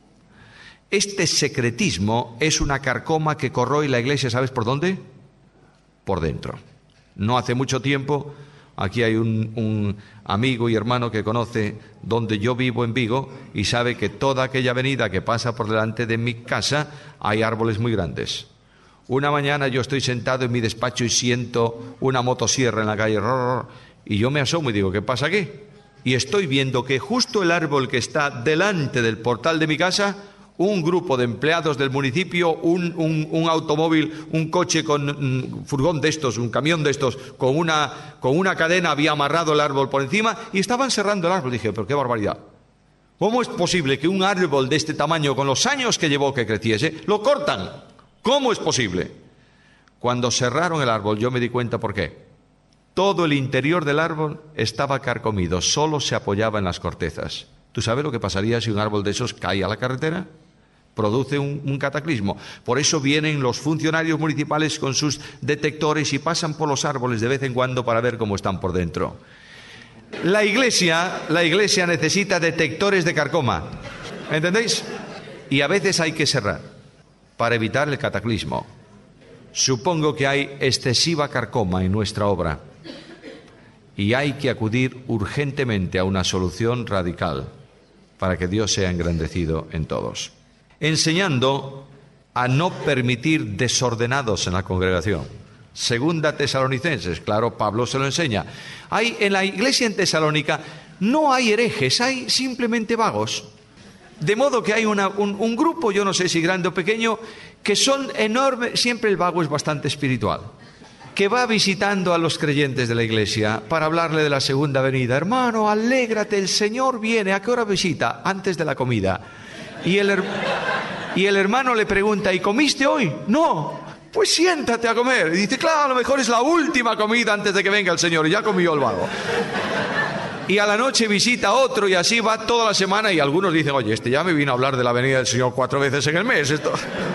Este secretismo es una carcoma que corroe la iglesia, ¿sabes por dónde? Por dentro. No hace mucho tiempo, aquí hay un, un amigo y hermano que conoce donde yo vivo en Vigo y sabe que toda aquella avenida que pasa por delante de mi casa hay árboles muy grandes. Una mañana yo estoy sentado en mi despacho y siento una motosierra en la calle y yo me asomo y digo, ¿qué pasa aquí? Y estoy viendo que justo el árbol que está delante del portal de mi casa, un grupo de empleados del municipio, un, un, un automóvil, un coche con un furgón de estos, un camión de estos, con una, con una cadena había amarrado el árbol por encima y estaban cerrando el árbol. Dije, pero qué barbaridad. ¿Cómo es posible que un árbol de este tamaño, con los años que llevó que creciese, lo cortan? ¿Cómo es posible? Cuando cerraron el árbol yo me di cuenta por qué. Todo el interior del árbol estaba carcomido, solo se apoyaba en las cortezas. ¿Tú sabes lo que pasaría si un árbol de esos cae a la carretera? Produce un, un cataclismo. Por eso vienen los funcionarios municipales con sus detectores y pasan por los árboles de vez en cuando para ver cómo están por dentro. La iglesia, la iglesia necesita detectores de carcoma. ¿Entendéis? Y a veces hay que cerrar para evitar el cataclismo. Supongo que hay excesiva carcoma en nuestra obra y hay que acudir urgentemente a una solución radical para que Dios sea engrandecido en todos. Enseñando a no permitir desordenados en la congregación. Segunda Tesalonicenses, claro, Pablo se lo enseña. Hay en la iglesia en Tesalónica no hay herejes, hay simplemente vagos. De modo que hay una, un, un grupo, yo no sé si grande o pequeño, que son enormes, siempre el vago es bastante espiritual, que va visitando a los creyentes de la iglesia para hablarle de la segunda venida. Hermano, alégrate, el Señor viene. ¿A qué hora visita? Antes de la comida. Y el, y el hermano le pregunta, ¿y comiste hoy? No. Pues siéntate a comer. Y dice, claro, a lo mejor es la última comida antes de que venga el Señor. Y ya comió el vago. Y a la noche visita a otro y así va toda la semana. Y algunos dicen, oye, este ya me vino a hablar de la venida del Señor cuatro veces en el mes. Esto.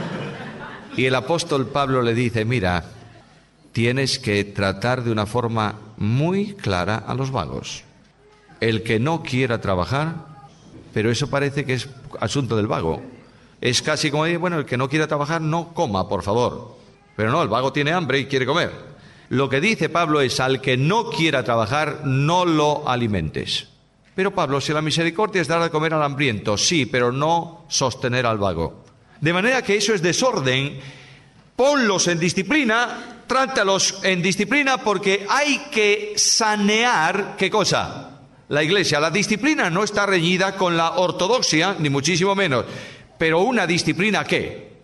Y el apóstol Pablo le dice, mira, tienes que tratar de una forma muy clara a los vagos. El que no quiera trabajar, pero eso parece que es asunto del vago. Es casi como, bueno, el que no quiera trabajar no coma, por favor. Pero no, el vago tiene hambre y quiere comer. Lo que dice Pablo es, al que no quiera trabajar, no lo alimentes. Pero Pablo, si la misericordia es dar de comer al hambriento, sí, pero no sostener al vago. De manera que eso es desorden. Ponlos en disciplina, trátalos en disciplina, porque hay que sanear, ¿qué cosa? La iglesia. La disciplina no está reñida con la ortodoxia, ni muchísimo menos. Pero una disciplina, ¿qué?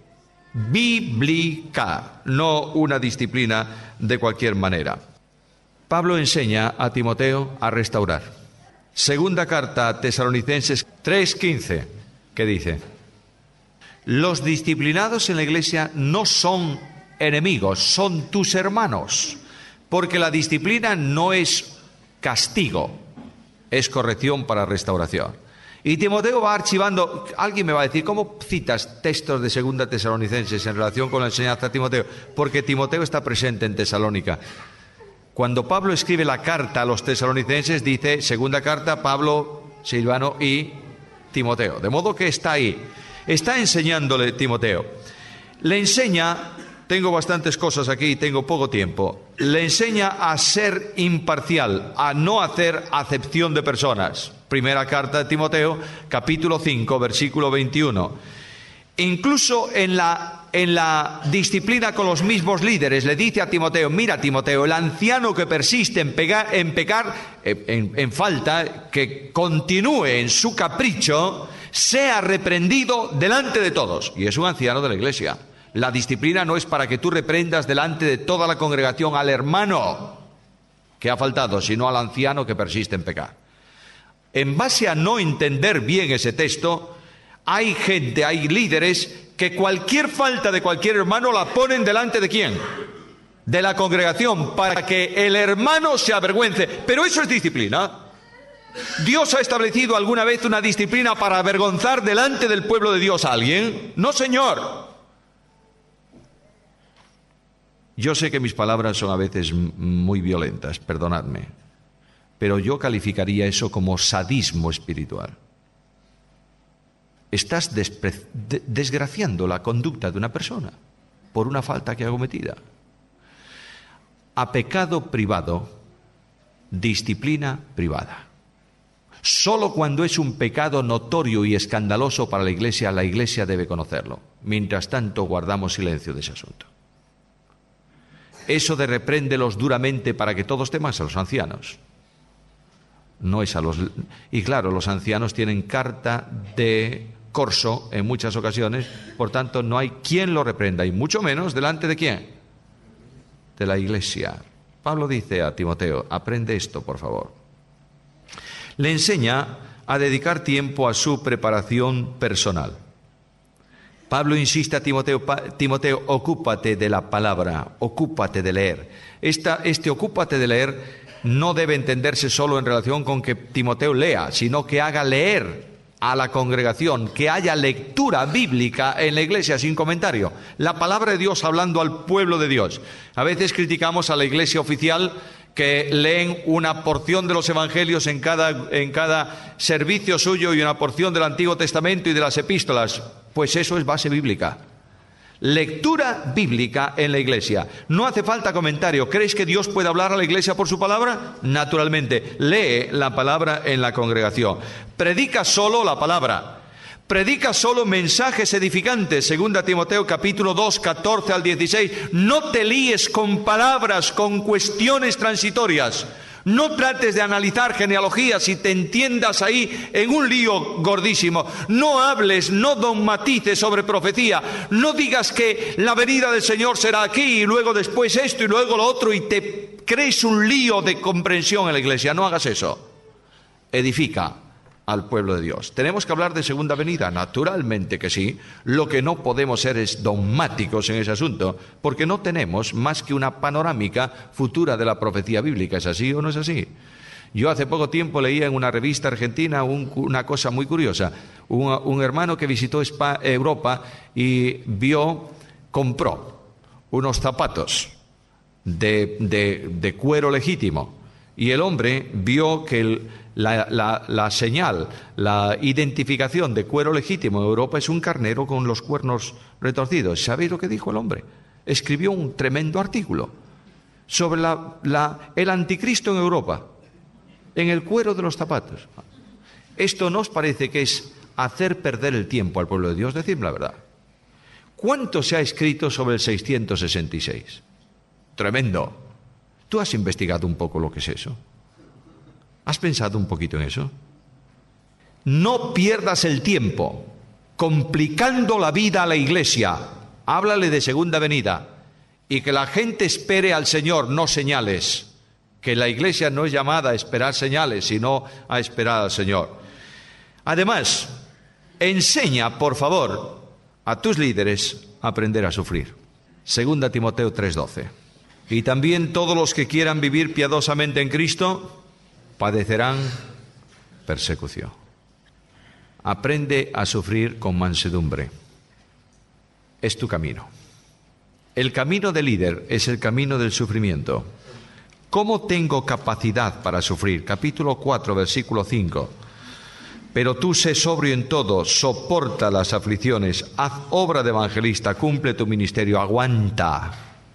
Bíblica, no una disciplina de cualquier manera. Pablo enseña a Timoteo a restaurar. Segunda carta a Tesalonicenses tres quince, ¿qué dice? Los disciplinados en la iglesia no son enemigos, son tus hermanos, porque la disciplina no es castigo, es corrección para restauración. Y Timoteo va archivando. Alguien me va a decir, ¿cómo citas textos de Segunda Tesalonicenses en relación con la enseñanza de Timoteo? Porque Timoteo está presente en Tesalónica. Cuando Pablo escribe la carta a los tesalonicenses, dice, segunda carta, Pablo, Silvano y Timoteo. De modo que está ahí. Está enseñándole Timoteo. Le enseña, tengo bastantes cosas aquí, tengo poco tiempo, le enseña a ser imparcial, a no hacer acepción de personas. Primera carta de Timoteo, capítulo cinco, versículo veintiuno. Incluso en la, en la disciplina con los mismos líderes, le dice a Timoteo, mira Timoteo, el anciano que persiste en, pegar, en pecar, en, en falta, que continúe en su capricho, sea reprendido delante de todos. Y es un anciano de la iglesia. La disciplina no es para que tú reprendas delante de toda la congregación al hermano que ha faltado, sino al anciano que persiste en pecar. En base a no entender bien ese texto, hay gente, hay líderes que cualquier falta de cualquier hermano la ponen delante de ¿quién? De la congregación, para que el hermano se avergüence. Pero eso es disciplina. ¿Dios ha establecido alguna vez una disciplina para avergonzar delante del pueblo de Dios a alguien? No, señor. Yo sé que mis palabras son a veces muy violentas, perdonadme, pero yo calificaría eso como sadismo espiritual. Estás despre- de- desgraciando la conducta de una persona por una falta que ha cometida. A pecado privado, disciplina privada. Solo cuando es un pecado notorio y escandaloso para la Iglesia, la Iglesia debe conocerlo. Mientras tanto, guardamos silencio de ese asunto. Eso de repréndelos duramente para que todos temas a los ancianos. No es a los... Y claro, los ancianos tienen carta de corso en muchas ocasiones, por tanto no hay quien lo reprenda, y mucho menos delante de quién, de la iglesia. Pablo dice a Timoteo, aprende esto, por favor. Le enseña a dedicar tiempo a su preparación personal. Pablo insiste a Timoteo, Timoteo, ocúpate de la palabra, ocúpate de leer. Esta, este ocúpate de leer no debe entenderse solo en relación con que Timoteo lea, sino que haga leer a la congregación, que haya lectura bíblica en la iglesia sin comentario. La palabra de Dios hablando al pueblo de Dios. A veces criticamos a la iglesia oficial que leen una porción de los evangelios en cada, en cada servicio suyo y una porción del Antiguo Testamento y de las epístolas. Pues eso es base bíblica. Lectura bíblica en la iglesia. No hace falta comentario. ¿Crees que Dios puede hablar a la iglesia por su palabra? Naturalmente. Lee la palabra en la congregación. Predica solo la palabra. Predica solo mensajes edificantes. Segunda Timoteo capítulo dos, catorce al dieciséis. No te líes con palabras, con cuestiones transitorias. No trates de analizar genealogías y te entiendas ahí en un lío gordísimo. No hables, no dogmatices sobre profecía. No digas que la venida del Señor será aquí y luego después esto y luego lo otro y te crees un lío de comprensión en la iglesia. No hagas eso. Edifica al pueblo de Dios. ¿Tenemos que hablar de segunda venida? Naturalmente que sí. Lo que no podemos ser es dogmáticos en ese asunto, porque no tenemos más que una panorámica futura de la profecía bíblica. ¿Es así o no es así? Yo hace poco tiempo leía en una revista argentina un, una cosa muy curiosa. Un, un hermano que visitó Spa, Europa y vio, compró unos zapatos de, de, de cuero legítimo. Y el hombre vio que el, la, la, la señal, la identificación de cuero legítimo en Europa es un carnero con los cuernos retorcidos. ¿Sabéis lo que dijo el hombre? Escribió un tremendo artículo sobre la, la, el anticristo en Europa, en el cuero de los zapatos. ¿Esto no os parece que es hacer perder el tiempo al pueblo de Dios? Decidme la verdad. ¿Cuánto se ha escrito sobre el seiscientos sesenta y seis? Tremendo. ¿Tú has investigado un poco lo que es eso? ¿Has pensado un poquito en eso? No pierdas el tiempo complicando la vida a la iglesia. Háblale de segunda venida y que la gente espere al Señor, no señales. Que la iglesia no es llamada a esperar señales, sino a esperar al Señor. Además, enseña, por favor, a tus líderes aprender a sufrir. Segunda Timoteo tres doce. Y también todos los que quieran vivir piadosamente en Cristo padecerán persecución. Aprende a sufrir con mansedumbre. Es tu camino. El camino del líder es el camino del sufrimiento. ¿Cómo tengo capacidad para sufrir? Capítulo cuatro, versículo cinco. Pero tú sé sobrio en todo, soporta las aflicciones, haz obra de evangelista, cumple tu ministerio, aguanta,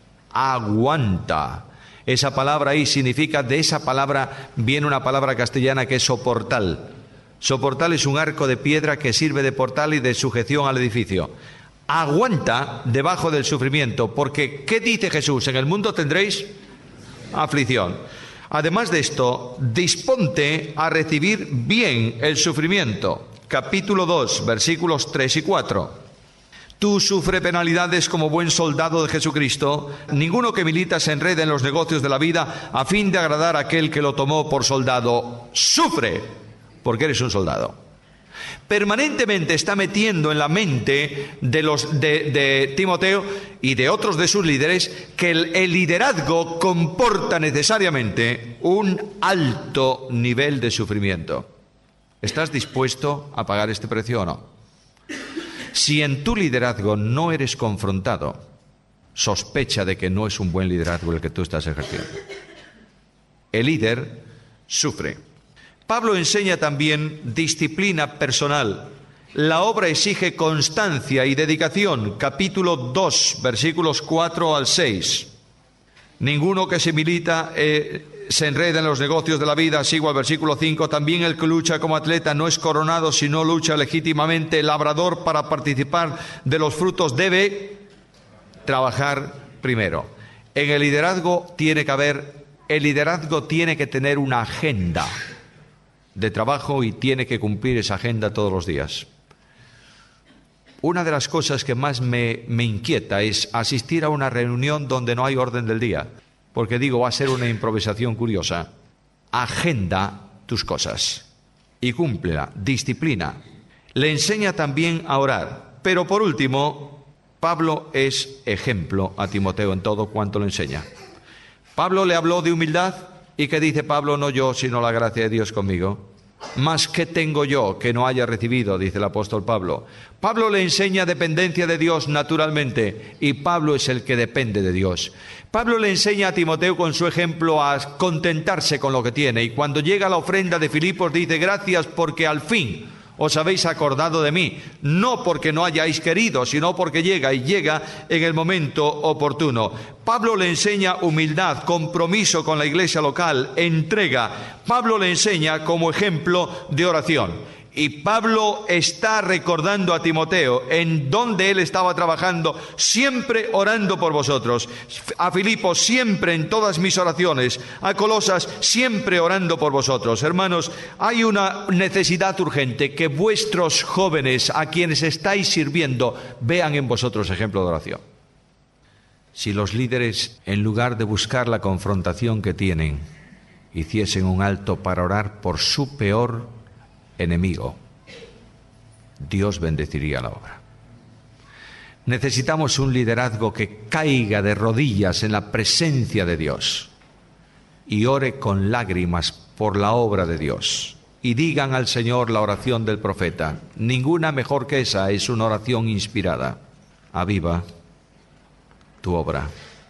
aguanta. Esa palabra ahí significa, de esa palabra viene una palabra castellana que es soportal. Soportal es un arco de piedra que sirve de portal y de sujeción al edificio. Aguanta debajo del sufrimiento, porque ¿qué dice Jesús? En el mundo tendréis aflicción. Además de esto, disponte a recibir bien el sufrimiento. Capítulo dos, versículos tres y cuatro. Tú sufre penalidades como buen soldado de Jesucristo. Ninguno que milita se enreda en los negocios de la vida a fin de agradar a aquel que lo tomó por soldado. Sufre, porque eres un soldado. Permanentemente está metiendo en la mente de, los, de, de Timoteo y de otros de sus líderes que el, el liderazgo comporta necesariamente un alto nivel de sufrimiento. ¿Estás dispuesto a pagar este precio o no? Si en tu liderazgo no eres confrontado, sospecha de que no es un buen liderazgo el que tú estás ejerciendo. El líder sufre. Pablo enseña también disciplina personal. La obra exige constancia y dedicación. Capítulo dos, versículos cuatro al seis. Ninguno que se milita eh, se enreda en los negocios de la vida. Sigo al versículo cinco. También el que lucha como atleta no es coronado, sino lucha legítimamente. El labrador, para participar de los frutos, debe trabajar primero. En el liderazgo tiene que haber, el liderazgo tiene que tener una agenda de trabajo y tiene que cumplir esa agenda todos los días. Una de las cosas que más me, me inquieta es asistir a una reunión donde no hay orden del día, porque digo, va a ser una improvisación curiosa. Agenda tus cosas y cúmplela, disciplina. Le enseña también a orar. Pero por último, Pablo es ejemplo a Timoteo en todo cuanto le enseña. Pablo le habló de humildad. ¿Y qué dice Pablo? No yo, sino la gracia de Dios conmigo. ¿Más qué tengo yo que no haya recibido? Dice el apóstol Pablo. Pablo le enseña dependencia de Dios naturalmente, y Pablo es el que depende de Dios. Pablo le enseña a Timoteo con su ejemplo a contentarse con lo que tiene, y cuando llega la ofrenda de Filipos dice: gracias porque al fin os habéis acordado de mí, no porque no hayáis querido, sino porque llega y llega en el momento oportuno. Pablo le enseña humildad, compromiso con la iglesia local, entrega. Pablo le enseña como ejemplo de oración. Y Pablo está recordando a Timoteo en donde él estaba trabajando, siempre orando por vosotros. A Filipos, siempre en todas mis oraciones. A Colosas, siempre orando por vosotros. Hermanos, hay una necesidad urgente, que vuestros jóvenes a quienes estáis sirviendo vean en vosotros ejemplo de oración. Si los líderes, en lugar de buscar la confrontación que tienen, hiciesen un alto para orar por su peor enemigo, Dios bendeciría la obra. Necesitamos un liderazgo que caiga de rodillas en la presencia de Dios y ore con lágrimas por la obra de Dios. Y digan al Señor la oración del profeta. Ninguna mejor que esa, es una oración inspirada. Aviva tu obra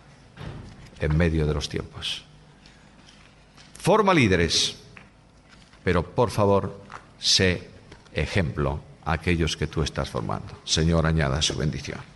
en medio de los tiempos. Forma líderes, pero por favor, sé ejemplo a aquellos que tú estás formando. Señor, añada su bendición.